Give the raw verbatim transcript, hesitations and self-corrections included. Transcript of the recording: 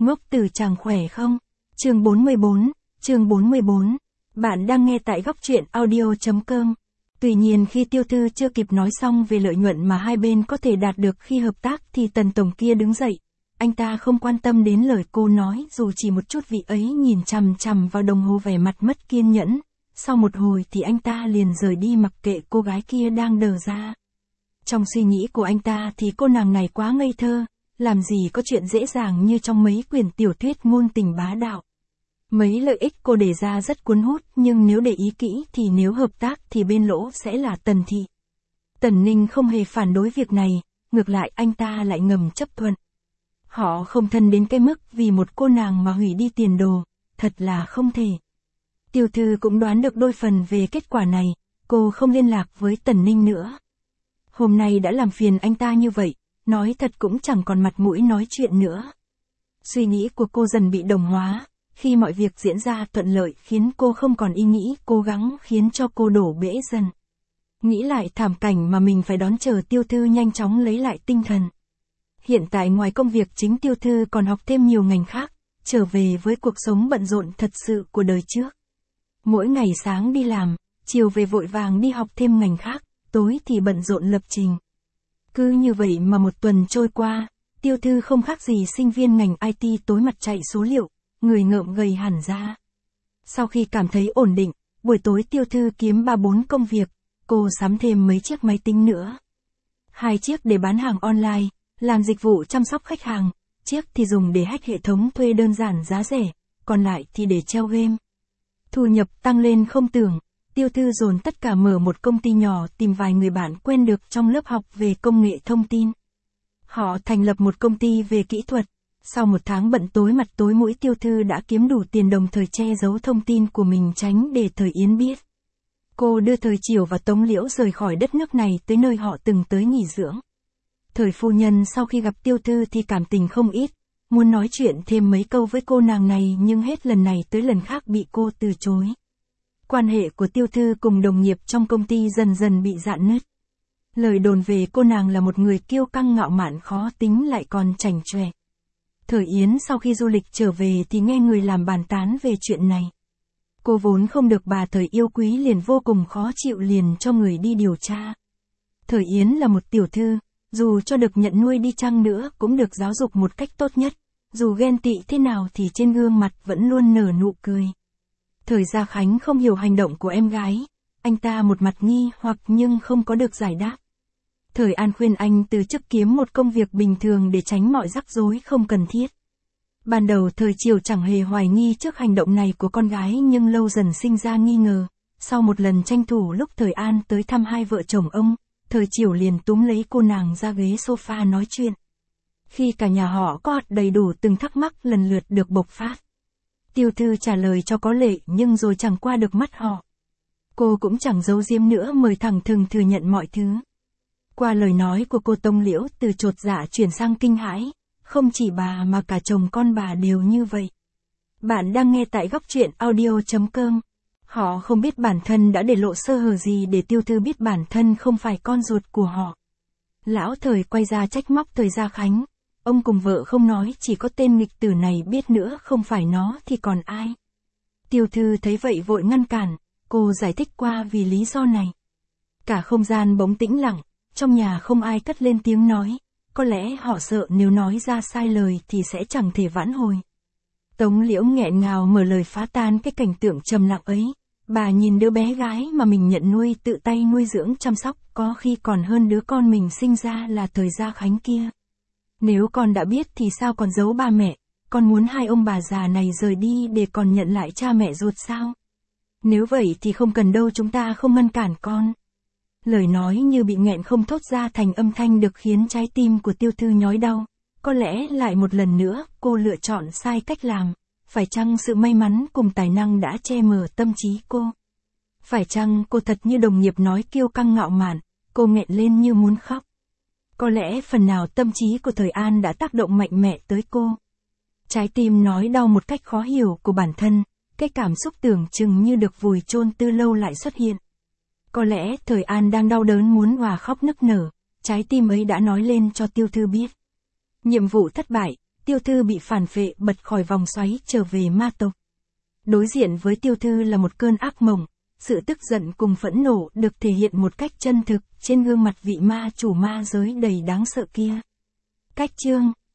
Ngốc tử chàng khỏe không? Chương bốn mươi bốn, chương bốn mươi bốn. Bạn đang nghe tại góc truyện audio chấm com. Tuy nhiên khi Tiêu Thư chưa kịp nói xong về lợi nhuận mà hai bên có thể đạt được khi hợp tác thì Tần tổng kia đứng dậy. Anh ta không quan tâm đến lời cô nói dù chỉ một chút, vị ấy nhìn chằm chằm vào đồng hồ vẻ mặt mất kiên nhẫn. Sau một hồi thì anh ta liền rời đi mặc kệ cô gái kia đang đờ ra. Trong suy nghĩ của anh ta thì cô nàng này quá ngây thơ, làm gì có chuyện dễ dàng như trong mấy quyển tiểu thuyết ngôn tình bá đạo. Mấy lợi ích cô đề ra rất cuốn hút, nhưng nếu để ý kỹ thì nếu hợp tác thì bên lỗ sẽ là Tần thị. Tần Ninh không hề phản đối việc này, ngược lại anh ta lại ngầm chấp thuận. Họ không thân đến cái mức vì một cô nàng mà hủy đi tiền đồ, thật là không thể. Tiêu Thư cũng đoán được đôi phần về kết quả này, cô không liên lạc với Tần Ninh nữa. Hôm nay đã làm phiền anh ta như vậy, nói thật cũng chẳng còn mặt mũi nói chuyện nữa. Suy nghĩ của cô dần bị đồng hóa, khi mọi việc diễn ra thuận lợi khiến cô không còn ý nghĩ cố gắng khiến cho cô đổ bể dần. Nghĩ lại thảm cảnh mà mình phải đón chờ, Tiêu Thư nhanh chóng lấy lại tinh thần. Hiện tại ngoài công việc chính, Tiêu Thư còn học thêm nhiều ngành khác, trở về với cuộc sống bận rộn thật sự của đời trước. Mỗi ngày sáng đi làm, chiều về vội vàng đi học thêm ngành khác, tối thì bận rộn lập trình. Cứ như vậy mà một tuần trôi qua, Tiêu Thư không khác gì sinh viên ngành i tê tối mặt chạy số liệu, người ngợm gầy hẳn ra. Sau khi cảm thấy ổn định, buổi tối Tiêu Thư kiếm ba bốn công việc, cô sắm thêm mấy chiếc máy tính nữa. Hai chiếc để bán hàng online, làm dịch vụ chăm sóc khách hàng, chiếc thì dùng để hack hệ thống thuê đơn giản giá rẻ, còn lại thì để treo game. Thu nhập tăng lên không tưởng, Tiêu Thư dồn tất cả mở một công ty nhỏ, tìm vài người bạn quen được trong lớp học về công nghệ thông tin. Họ thành lập một công ty về kỹ thuật. Sau một tháng bận tối mặt tối mũi, Tiêu Thư đã kiếm đủ tiền đồng thời che giấu thông tin của mình tránh để Thời Yến biết. Cô đưa Thời Chiểu và Tống Liễu rời khỏi đất nước này tới nơi họ từng tới nghỉ dưỡng. Thời phu nhân sau khi gặp Tiêu Thư thì cảm tình không ít, muốn nói chuyện thêm mấy câu với cô nàng này nhưng hết lần này tới lần khác bị cô từ chối. Quan hệ của Tiêu Thư cùng đồng nghiệp trong công ty dần dần bị rạn nứt. Lời đồn về cô nàng là một người kiêu căng ngạo mạn khó tính lại còn chảnh chọe. Thời Yến sau khi du lịch trở về thì nghe người làm bàn tán về chuyện này. Cô vốn không được bà Thời yêu quý liền vô cùng khó chịu, liền cho người đi điều tra. Thời Yến là một tiểu thư, dù cho được nhận nuôi đi chăng nữa cũng được giáo dục một cách tốt nhất, dù ghen tị thế nào thì trên gương mặt vẫn luôn nở nụ cười. Thời Gia Khánh không hiểu hành động của em gái, anh ta một mặt nghi hoặc nhưng không có được giải đáp. Thời An khuyên anh từ chức kiếm một công việc bình thường để tránh mọi rắc rối không cần thiết. Ban đầu Thời Chiểu chẳng hề hoài nghi trước hành động này của con gái nhưng lâu dần sinh ra nghi ngờ. Sau một lần tranh thủ lúc Thời An tới thăm hai vợ chồng ông, Thời Chiểu liền túm lấy cô nàng ra ghế sofa nói chuyện. Khi cả nhà họ có đầy đủ từng thắc mắc lần lượt được bộc phát. Tiêu Thư trả lời cho có lệ nhưng rồi chẳng qua được mắt họ. Cô cũng chẳng giấu giếm nữa, mời thẳng thừng thừa nhận mọi thứ. Qua lời nói của cô, Tống Liễu từ chột dạ chuyển sang kinh hãi, không chỉ bà mà cả chồng con bà đều như vậy. Bạn đang nghe tại góc truyện audio chấm com. Họ không biết bản thân đã để lộ sơ hở gì để Tiêu Thư biết bản thân không phải con ruột của họ. Lão Thời quay ra trách móc Thời Gia Khánh. Ông cùng vợ không nói, chỉ có tên nghịch tử này biết nữa, không phải nó thì còn ai. Tiêu Thư thấy vậy vội ngăn cản, cô giải thích qua vì lý do này. Cả không gian bỗng tĩnh lặng, trong nhà không ai cất lên tiếng nói, có lẽ họ sợ nếu nói ra sai lời thì sẽ chẳng thể vãn hồi. Tống Liễu nghẹn ngào mở lời phá tan cái cảnh tượng trầm lặng ấy. Bà nhìn đứa bé gái mà mình nhận nuôi, tự tay nuôi dưỡng chăm sóc, có khi còn hơn đứa con mình sinh ra là Thời Gia Khánh kia. Nếu con đã biết thì sao còn giấu ba mẹ, con muốn hai ông bà già này rời đi để còn nhận lại cha mẹ ruột sao? Nếu vậy thì không cần đâu, chúng ta không ngăn cản con. Lời nói như bị nghẹn không thốt ra thành âm thanh được khiến trái tim của Tiêu Thư nhói đau. Có lẽ lại một lần nữa, cô lựa chọn sai cách làm. Phải chăng sự may mắn cùng tài năng đã che mờ tâm trí cô? Phải chăng cô thật như đồng nghiệp nói kiêu căng ngạo mạn? Cô nghẹn lên như muốn khóc. Có lẽ phần nào tâm trí của Thời An đã tác động mạnh mẽ tới cô. Trái tim nói đau một cách khó hiểu của bản thân, cái cảm xúc tưởng chừng như được vùi chôn từ lâu lại xuất hiện. Có lẽ Thời An đang đau đớn muốn òa khóc nức nở, trái tim ấy đã nói lên cho Tiêu Thư biết. Nhiệm vụ thất bại, tiêu thư bị phản phệ bật khỏi vòng xoáy trở về ma tộc. Đối diện với tiêu thư là một cơn ác mộng, sự tức giận cùng phẫn nộ được thể hiện một cách chân thực trên gương mặt vị ma chủ ma giới đầy đáng sợ kia. Cách chương